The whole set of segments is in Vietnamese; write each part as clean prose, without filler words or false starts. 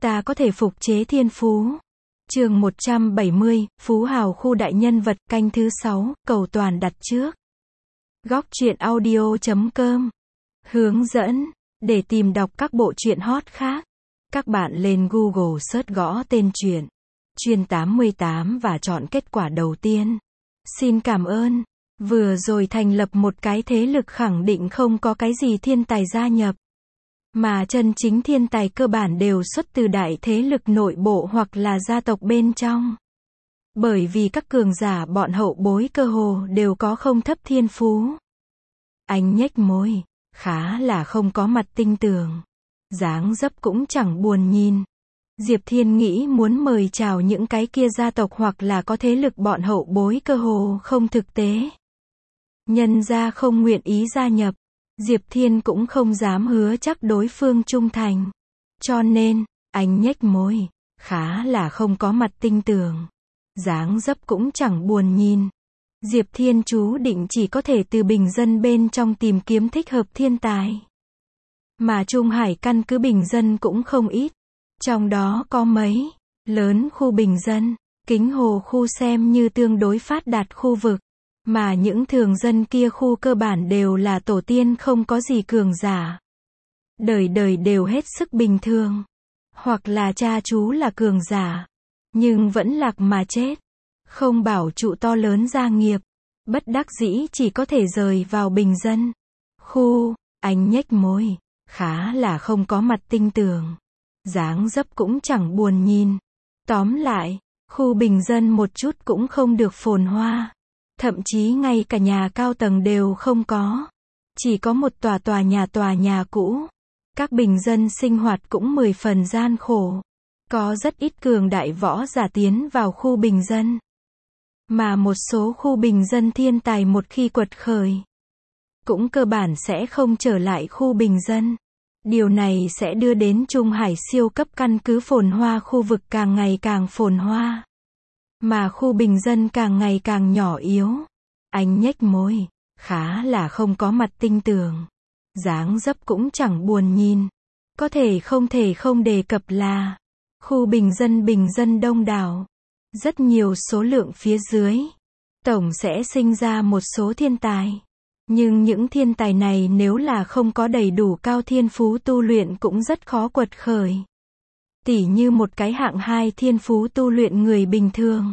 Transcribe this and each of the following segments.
Ta có thể phục chế thiên phú. Chương 170, Phú Hào khu đại nhân vật, canh thứ 6, cầu toàn đặt trước. Góc truyện audio.com. Hướng dẫn. Để tìm đọc các bộ truyện hot khác, các bạn lên Google search gõ tên truyện Chuyên 88 và chọn kết quả đầu tiên. Xin cảm ơn. Vừa rồi thành lập một cái thế lực khẳng định không có cái gì thiên tài gia nhập. Mà chân chính thiên tài cơ bản đều xuất từ đại thế lực nội bộ hoặc là gia tộc bên trong. Bởi vì các cường giả bọn hậu bối cơ hồ đều có không thấp thiên phú. Anh nhếch môi, khá là không có mặt tinh tường. Dáng dấp cũng chẳng buồn nhìn. Diệp Thiên nghĩ muốn mời chào những cái kia gia tộc hoặc là có thế lực bọn hậu bối cơ hồ không thực tế. Nhân gia không nguyện ý gia nhập, Diệp Thiên cũng không dám hứa chắc đối phương trung thành. Cho nên, anh nhếch môi, khá là không có mặt tinh tường. Dáng dấp cũng chẳng buồn nhìn. Diệp Thiên chú định chỉ có thể từ bình dân bên trong tìm kiếm thích hợp thiên tài. Mà Trung Hải căn cứ bình dân cũng không ít. Trong đó có mấy lớn khu bình dân, Kính Hồ khu xem như tương đối phát đạt khu vực. Mà những thường dân kia khu cơ bản đều là tổ tiên không có gì cường giả. Đời đời đều hết sức bình thường. Hoặc là cha chú là cường giả. Nhưng vẫn lạc mà chết. Không bảo trụ to lớn gia nghiệp. Bất đắc dĩ chỉ có thể rời vào bình dân. Khu, anh nhếch môi. Khá là không có mặt tinh tường. Dáng dấp cũng chẳng buồn nhìn. Tóm lại, khu bình dân một chút cũng không được phồn hoa. Thậm chí ngay cả nhà cao tầng đều không có. Chỉ có một tòa nhà cũ. Các bình dân sinh hoạt cũng 10 phần gian khổ. Có rất ít cường đại võ giả tiến vào khu bình dân. Mà một số khu bình dân thiên tài một khi quật khởi, cũng cơ bản sẽ không trở lại khu bình dân. Điều này sẽ đưa đến Trung Hải siêu cấp căn cứ phồn hoa khu vực càng ngày càng phồn hoa. Mà khu bình dân càng ngày càng nhỏ yếu. Anh nhếch môi, khá là không có mặt tinh tường. Dáng dấp cũng chẳng buồn nhìn. Có thể không đề cập là khu bình dân đông đảo. Rất nhiều số lượng phía dưới. Tổng sẽ sinh ra một số thiên tài. Nhưng những thiên tài này nếu là không có đầy đủ cao thiên phú tu luyện cũng rất khó quật khởi. Tỉ như một cái hạng 2 thiên phú tu luyện người bình thường.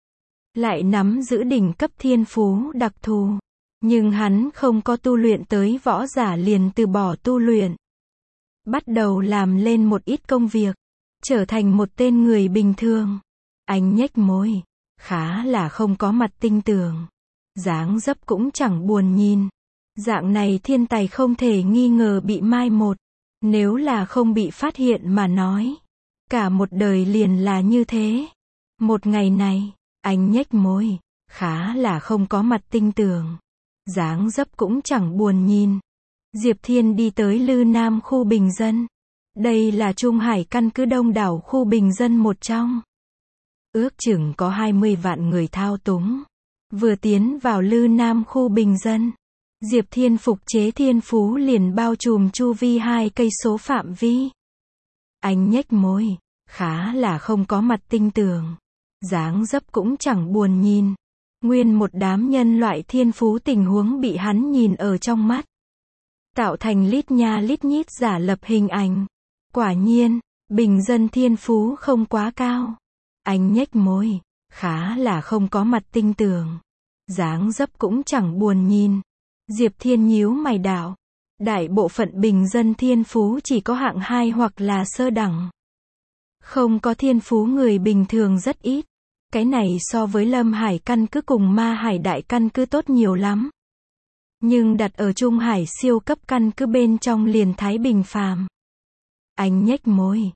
Lại nắm giữ đỉnh cấp thiên phú đặc thù. Nhưng hắn không có tu luyện tới võ giả liền từ bỏ tu luyện. Bắt đầu làm lên một ít công việc. Trở thành một tên người bình thường. Anh nhếch môi. Khá là không có mặt tinh tường. Dáng dấp cũng chẳng buồn nhìn. Dạng này thiên tài không thể nghi ngờ bị mai một. Nếu là không bị phát hiện mà nói. Cả một đời liền là như thế. Một ngày này, anh nhếch môi. Khá là không có mặt tinh tường. Dáng dấp cũng chẳng buồn nhìn. Diệp Thiên đi tới Lư Nam khu bình dân. Đây là Trung Hải căn cứ đông đảo khu bình dân một trong. Ước chừng có 20 vạn người thao túng. Vừa tiến vào Lư Nam khu bình dân, Diệp Thiên phục chế thiên phú liền bao trùm chu vi 2 cây số phạm vi. Anh nhếch môi, khá là không có mặt tinh tường. Dáng dấp cũng chẳng buồn nhìn. Nguyên một đám nhân loại thiên phú tình huống bị hắn nhìn ở trong mắt. Tạo thành lít nha lít nhít giả lập hình ảnh. Quả nhiên, bình dân thiên phú không quá cao. Anh nhếch môi, khá là không có mặt tinh tường. Dáng dấp cũng chẳng buồn nhìn. Diệp Thiên nhíu mày đạo. Đại bộ phận bình dân thiên phú chỉ có hạng 2 hoặc là sơ đẳng. Không có thiên phú người bình thường rất ít. Cái này so với Lâm Hải căn cứ cùng Ma Hải đại căn cứ tốt nhiều lắm. Nhưng đặt ở Trung Hải siêu cấp căn cứ bên trong liền thái bình phàm. Anh nhếch môi.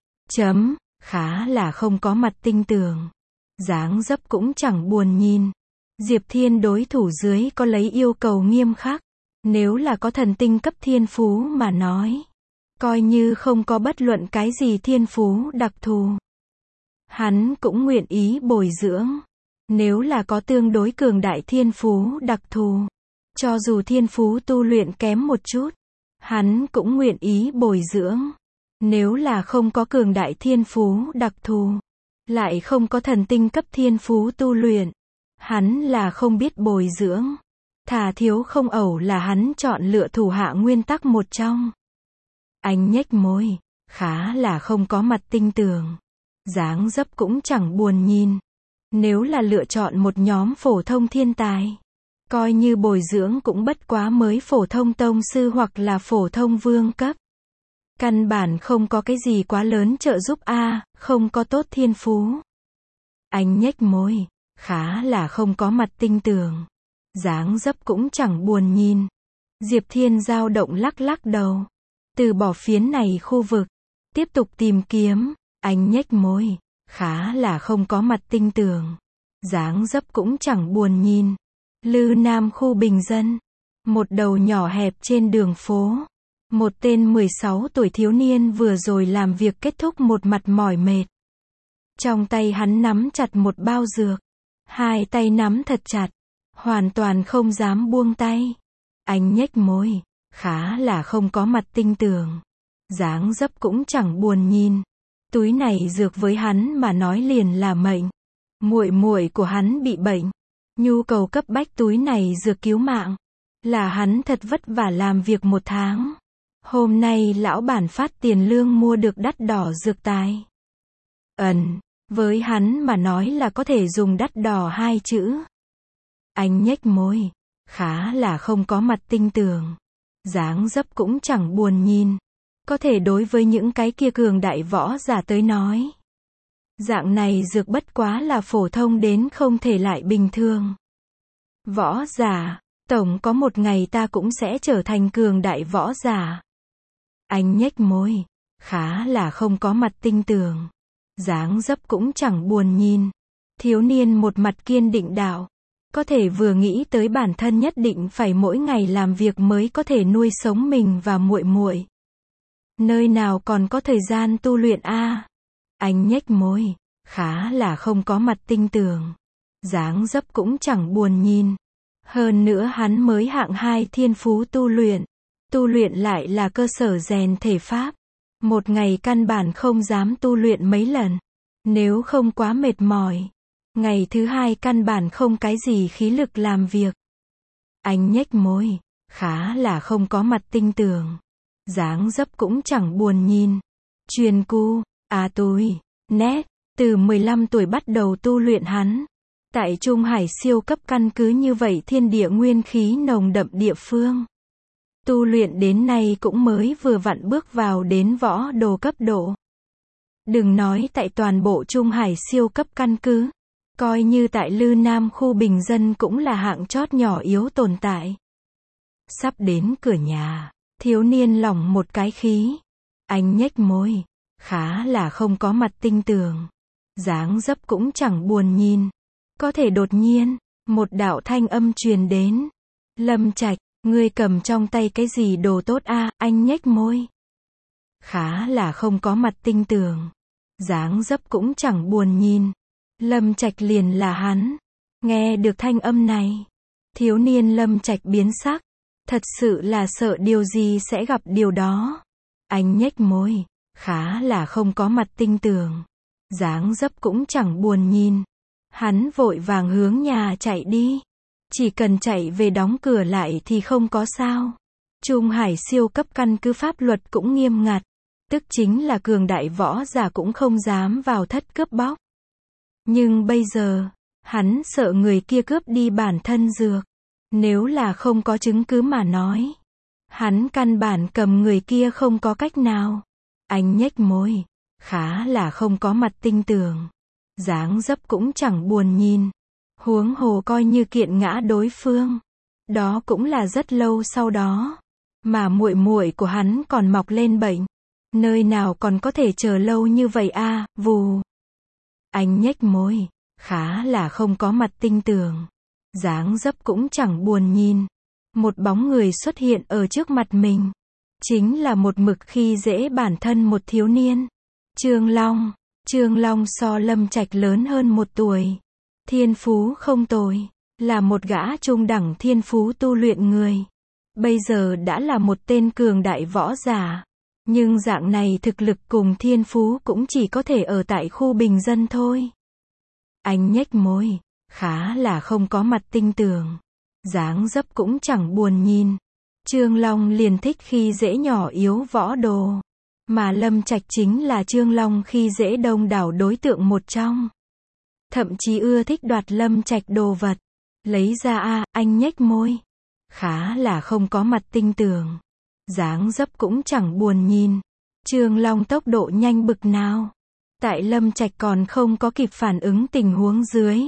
Khá là không có mặt tinh tường. Dáng dấp cũng chẳng buồn nhìn. Diệp Thiên đối thủ dưới có lấy yêu cầu nghiêm khắc. Nếu là có thần tinh cấp thiên phú mà nói. Coi như không có bất luận cái gì thiên phú đặc thù. Hắn cũng nguyện ý bồi dưỡng. Nếu là có tương đối cường đại thiên phú đặc thù. Cho dù thiên phú tu luyện kém một chút. Hắn cũng nguyện ý bồi dưỡng. Nếu là không có cường đại thiên phú đặc thù, lại không có thần tinh cấp thiên phú tu luyện, hắn là không biết bồi dưỡng. Thà thiếu không ẩu là hắn chọn lựa thủ hạ nguyên tắc một trong. Anh nhếch môi, khá là không có mặt tinh tường. Dáng dấp cũng chẳng buồn nhìn. Nếu là lựa chọn một nhóm phổ thông thiên tài, coi như bồi dưỡng cũng bất quá mới phổ thông tông sư hoặc là phổ thông vương cấp. Căn bản không có cái gì quá lớn trợ giúp không có tốt thiên phú. Anh nhếch môi, khá là không có mặt tinh tường. Dáng dấp cũng chẳng buồn nhìn. Diệp Thiên dao động lắc lắc đầu. Từ bỏ phiến này khu vực. Tiếp tục tìm kiếm. Anh nhếch môi, khá là không có mặt tinh tường. Dáng dấp cũng chẳng buồn nhìn. Lư Nam khu bình dân. Một đầu nhỏ hẹp trên đường phố. Một tên 16 tuổi thiếu niên vừa rồi làm việc kết thúc một mặt mỏi mệt. Trong tay hắn nắm chặt một bao dược. Hai tay nắm thật chặt. Hoàn toàn không dám buông tay. Anh nhếch môi, khá là không có mặt tinh tường. Dáng dấp cũng chẳng buồn nhìn. Túi này dược với hắn mà nói liền là mệnh. Muội muội của hắn bị bệnh. Nhu cầu cấp bách túi này dược cứu mạng. Là hắn thật vất vả làm việc một tháng. Hôm nay lão bản phát tiền lương mua được đắt đỏ dược tài. Với hắn mà nói là có thể dùng đắt đỏ hai chữ. Anh nhếch môi, khá là không có mặt tinh tường. Dáng dấp cũng chẳng buồn nhìn. Có thể đối với những cái kia cường đại võ giả tới nói. Dạng này dược bất quá là phổ thông đến không thể lại bình thường. Võ giả, tổng có một ngày ta cũng sẽ trở thành cường đại võ giả. Anh nhếch môi, khá là không có mặt tinh tường. Dáng dấp cũng chẳng buồn nhìn. Thiếu niên một mặt kiên định đạo. Có thể vừa nghĩ tới bản thân nhất định phải mỗi ngày làm việc mới có thể nuôi sống mình và muội muội. Nơi nào còn có thời gian tu luyện Anh nhếch môi, khá là không có mặt tinh tường. Dáng dấp cũng chẳng buồn nhìn. Hơn nữa hắn mới hạng 2 thiên phú tu luyện. Tu luyện lại là cơ sở rèn thể pháp. Một ngày căn bản không dám tu luyện mấy lần. Nếu không quá mệt mỏi. Ngày thứ hai căn bản không cái gì khí lực làm việc. Anh nhếch môi, khá là không có mặt tinh tường. Dáng dấp cũng chẳng buồn nhìn. Truyền cu, túi, nét, từ 15 tuổi bắt đầu tu luyện hắn. Tại Trung Hải siêu cấp căn cứ như vậy thiên địa nguyên khí nồng đậm địa phương. Tu luyện đến nay cũng mới vừa vặn bước vào đến võ đồ cấp độ. Đừng nói tại toàn bộ Trung Hải siêu cấp căn cứ. Coi như tại Lư Nam khu bình dân cũng là hạng chót nhỏ yếu tồn tại. Sắp đến cửa nhà, thiếu niên lỏng một cái khí. Anh nhếch môi, khá là không có mặt tinh tường. Dáng dấp cũng chẳng buồn nhìn. Có thể đột nhiên, một đạo thanh âm truyền đến. Lâm Trạch, ngươi cầm trong tay cái gì đồ tốt anh nhếch môi. Khá là không có mặt tinh tường. Dáng dấp cũng chẳng buồn nhìn. Lâm Trạch liền là hắn. Nghe được thanh âm này. Thiếu niên Lâm Trạch biến sắc. Thật sự là sợ điều gì sẽ gặp điều đó. Anh nhếch môi. Khá là không có mặt tinh tường. Dáng dấp cũng chẳng buồn nhìn. Hắn vội vàng hướng nhà chạy đi. Chỉ cần chạy về đóng cửa lại thì không có sao. Trung Hải siêu cấp căn cứ pháp luật cũng nghiêm ngặt. Tức chính là cường đại võ giả cũng không dám vào thất cướp bóc. Nhưng bây giờ, hắn sợ người kia cướp đi bản thân dược. Nếu là không có chứng cứ mà nói. Hắn căn bản cầm người kia không có cách nào. Anh nhếch môi. Khá là không có mặt tinh tường. Dáng dấp cũng chẳng buồn nhìn. Huống hồ coi như kiện ngã đối phương. Đó cũng là rất lâu sau đó. Mà muội muội của hắn còn mọc lên bệnh. Nơi nào còn có thể chờ lâu như vậy vù. Anh nhếch môi. Khá là không có mặt tinh tường. Dáng dấp cũng chẳng buồn nhìn. Một bóng người xuất hiện ở trước mặt mình. Chính là một mực khi dễ bản thân một thiếu niên. Trương Long. Trương Long so Lâm Trạch lớn hơn 1 tuổi. Thiên phú không tồi. Là một gã trung đẳng thiên phú tu luyện người. Bây giờ đã là một tên cường đại võ giả. Nhưng dạng này thực lực cùng thiên phú cũng chỉ có thể ở tại khu bình dân thôi. Anh nhếch môi, khá là không có mặt tinh tường. Dáng dấp cũng chẳng buồn nhìn. Trương Long liền thích khi dễ nhỏ yếu võ đồ. Mà Lâm Trạch chính là Trương Long khi dễ đông đảo đối tượng một trong. Thậm chí ưa thích đoạt Lâm Trạch đồ vật. Lấy ra anh nhếch môi. Khá là không có mặt tinh tường. Dáng dấp cũng chẳng buồn nhìn. Trương Long tốc độ nhanh bực nào. Tại Lâm Trạch còn không có kịp phản ứng tình huống dưới.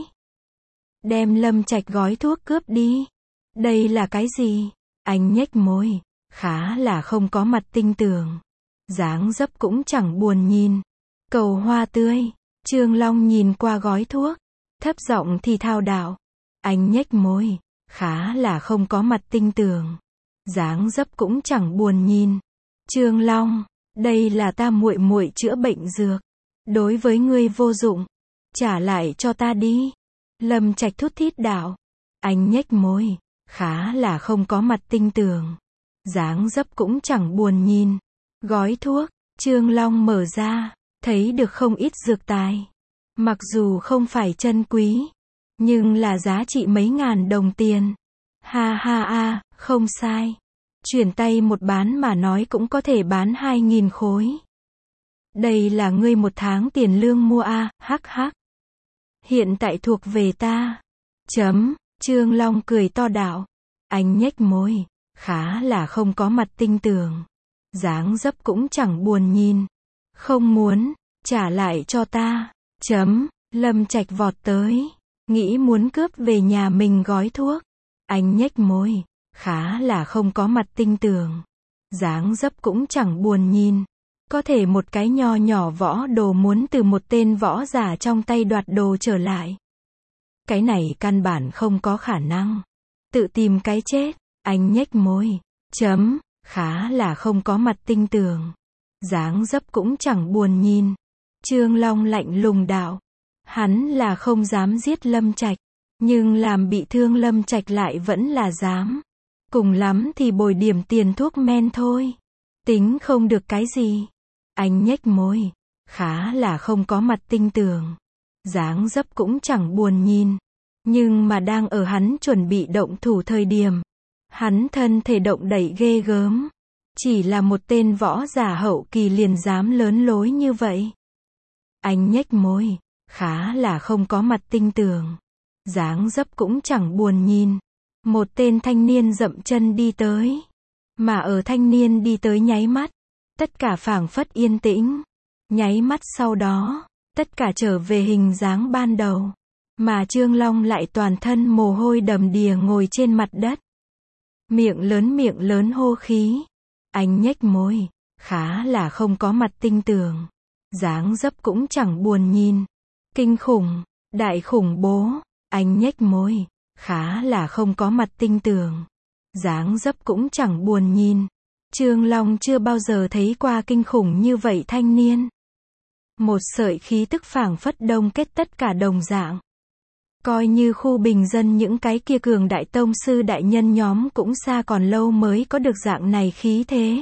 Đem Lâm Trạch gói thuốc cướp đi. Đây là cái gì? Anh nhếch môi. Khá là không có mặt tinh tường. Dáng dấp cũng chẳng buồn nhìn. Cầu hoa tươi. Trương Long nhìn qua gói thuốc. Thấp giọng thì thao đạo. Anh nhếch môi. Khá là không có mặt tinh tường. Dáng dấp cũng chẳng buồn nhìn. Trương Long. Đây là ta muội muội chữa bệnh dược. Đối với ngươi vô dụng. Trả lại cho ta đi. Lâm Trạch thút thít đạo. Anh nhếch môi. Khá là không có mặt tinh tường. Dáng dấp cũng chẳng buồn nhìn. Gói thuốc. Trương Long mở ra. Thấy được không ít dược tài. Mặc dù không phải chân quý. Nhưng là giá trị mấy ngàn đồng tiền. Ha ha không sai. Chuyển tay một bán mà nói cũng có thể bán 2.000 khối. Đây là ngươi một tháng tiền lương mua hắc hắc. Hiện tại thuộc về ta. Trương Long cười to đạo. Anh nhếch môi. Khá là không có mặt tinh tường. Dáng dấp cũng chẳng buồn nhìn. Không muốn. Trả lại cho ta. Lâm Trạch vọt tới. Nghĩ muốn cướp về nhà mình gói thuốc. Anh nhếch môi. Khá là không có mặt tinh tường. Dáng dấp cũng chẳng buồn nhìn. Có thể một cái nho nhỏ võ đồ muốn từ một tên võ giả trong tay đoạt đồ trở lại. Cái này căn bản không có khả năng. Tự tìm cái chết. Anh nhếch môi. Khá là không có mặt tinh tường. Dáng dấp cũng chẳng buồn nhìn. Trương Long lạnh lùng đạo. Hắn là không dám giết Lâm Trạch. Nhưng làm bị thương Lâm Trạch lại vẫn là dám. Cùng lắm thì bồi điểm tiền thuốc men thôi. Tính không được cái gì. Anh nhếch môi. Khá là không có mặt tinh tường. Dáng dấp cũng chẳng buồn nhìn. Nhưng mà đang ở hắn chuẩn bị động thủ thời điểm. Hắn thân thể động đậy ghê gớm. Chỉ là một tên võ giả hậu kỳ liền dám lớn lối như vậy. Anh nhếch môi. Khá là không có mặt tinh tường. Dáng dấp cũng chẳng buồn nhìn. Một tên thanh niên dậm chân đi tới. Mà ở thanh niên đi tới nháy mắt. Tất cả phảng phất yên tĩnh. Nháy mắt sau đó. Tất cả trở về hình dáng ban đầu. Mà Trương Long lại toàn thân mồ hôi đầm đìa ngồi trên mặt đất. Miệng lớn hô khí. Anh nhếch môi. Khá là không có mặt tinh tường. Dáng dấp cũng chẳng buồn nhìn. Kinh khủng. Đại khủng bố. Anh nhếch môi. Khá là không có mặt tinh tường. Dáng dấp cũng chẳng buồn nhìn. Trương Long chưa bao giờ thấy qua kinh khủng như vậy thanh niên. Một sợi khí tức phảng phất đông kết tất cả đồng dạng. Coi như khu bình dân những cái kia cường đại tông sư đại nhân nhóm cũng xa còn lâu mới có được dạng này khí thế.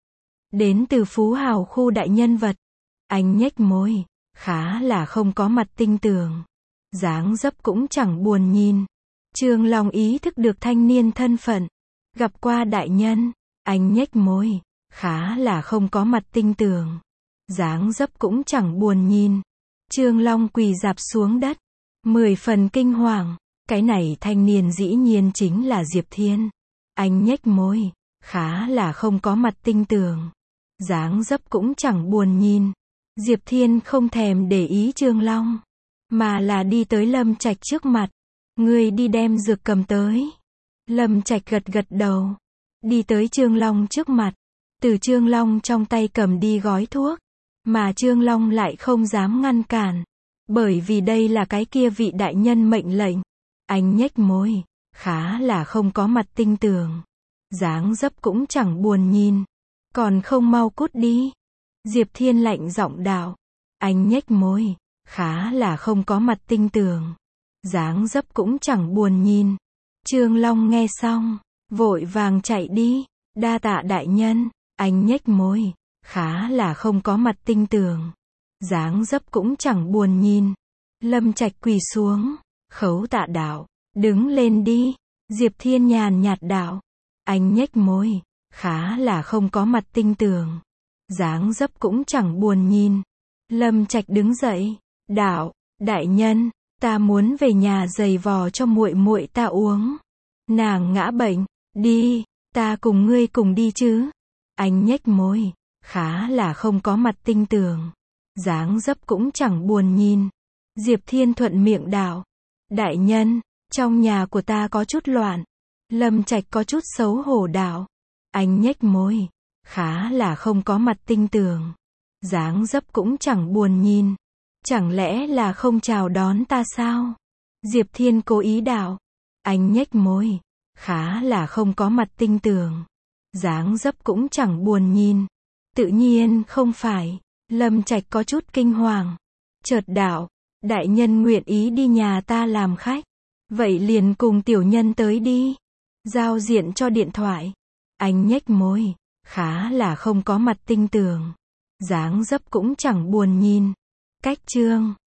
Đến từ phú hào khu đại nhân vật. Anh nhếch môi. Khá là không có mặt tinh tường. Dáng dấp cũng chẳng buồn nhìn. Trương Long ý thức được thanh niên thân phận. Gặp qua đại nhân. Anh nhếch môi. Khá là không có mặt tinh tường. Dáng dấp cũng chẳng buồn nhìn. Trương Long quỳ rạp xuống đất. 10 phần kinh hoàng. Cái này thanh niên dĩ nhiên chính là Diệp Thiên. Anh nhếch môi. Khá là không có mặt tinh tường. Dáng dấp cũng chẳng buồn nhìn. Diệp Thiên không thèm để ý Trương Long. Mà là đi tới Lâm Trạch trước mặt. Ngươi đi đem dược cầm tới. Lâm Trạch gật gật đầu. Đi tới Trương Long trước mặt. Từ Trương Long trong tay cầm đi gói thuốc. Mà Trương Long lại không dám ngăn cản. Bởi vì đây là cái kia vị đại nhân mệnh lệnh. Anh nhếch môi. Khá là không có mặt tinh tường. Dáng dấp cũng chẳng buồn nhìn. Còn không mau cút đi. Diệp Thiên lạnh giọng đạo. Anh nhếch môi. Khá là không có mặt tinh tường. Dáng dấp cũng chẳng buồn nhìn. Trương Long nghe xong. Vội vàng chạy đi. Đa tạ đại nhân. Anh nhếch môi. khá là không có mặt tinh tường. Dáng dấp cũng chẳng buồn nhìn. Lâm Trạch quỳ xuống, khấu tạ đạo, đứng lên đi. Diệp Thiên nhàn nhạt đạo. Anh nhếch môi, khá là không có mặt tinh tường. Dáng dấp cũng chẳng buồn nhìn. Lâm Trạch đứng dậy, đạo, đại nhân, ta muốn về nhà giày vò cho muội muội ta uống. Nàng ngã bệnh, đi, ta cùng ngươi cùng đi chứ. Anh nhếch môi, khá là không có mặt tinh tường. Dáng dấp cũng chẳng buồn nhìn. Diệp Thiên thuận miệng đạo. Đại nhân, trong nhà của ta có chút loạn. Lâm Trạch có chút xấu hổ đạo. Anh nhếch môi, khá là không có mặt tinh tường. Dáng dấp cũng chẳng buồn nhìn. Chẳng lẽ là không chào đón ta sao? Diệp Thiên cố ý đạo. Anh nhếch môi, khá là không có mặt tinh tường. Dáng dấp cũng chẳng buồn nhìn. Tự nhiên không phải. Lâm Trạch có chút kinh hoàng. Chợt đạo, đại nhân nguyện ý đi nhà ta làm khách. Vậy liền cùng tiểu nhân tới đi. Giao diện cho điện thoại. Anh nhếch môi, khá là không có mặt tinh tường. Dáng dấp cũng chẳng buồn nhìn. Cách chương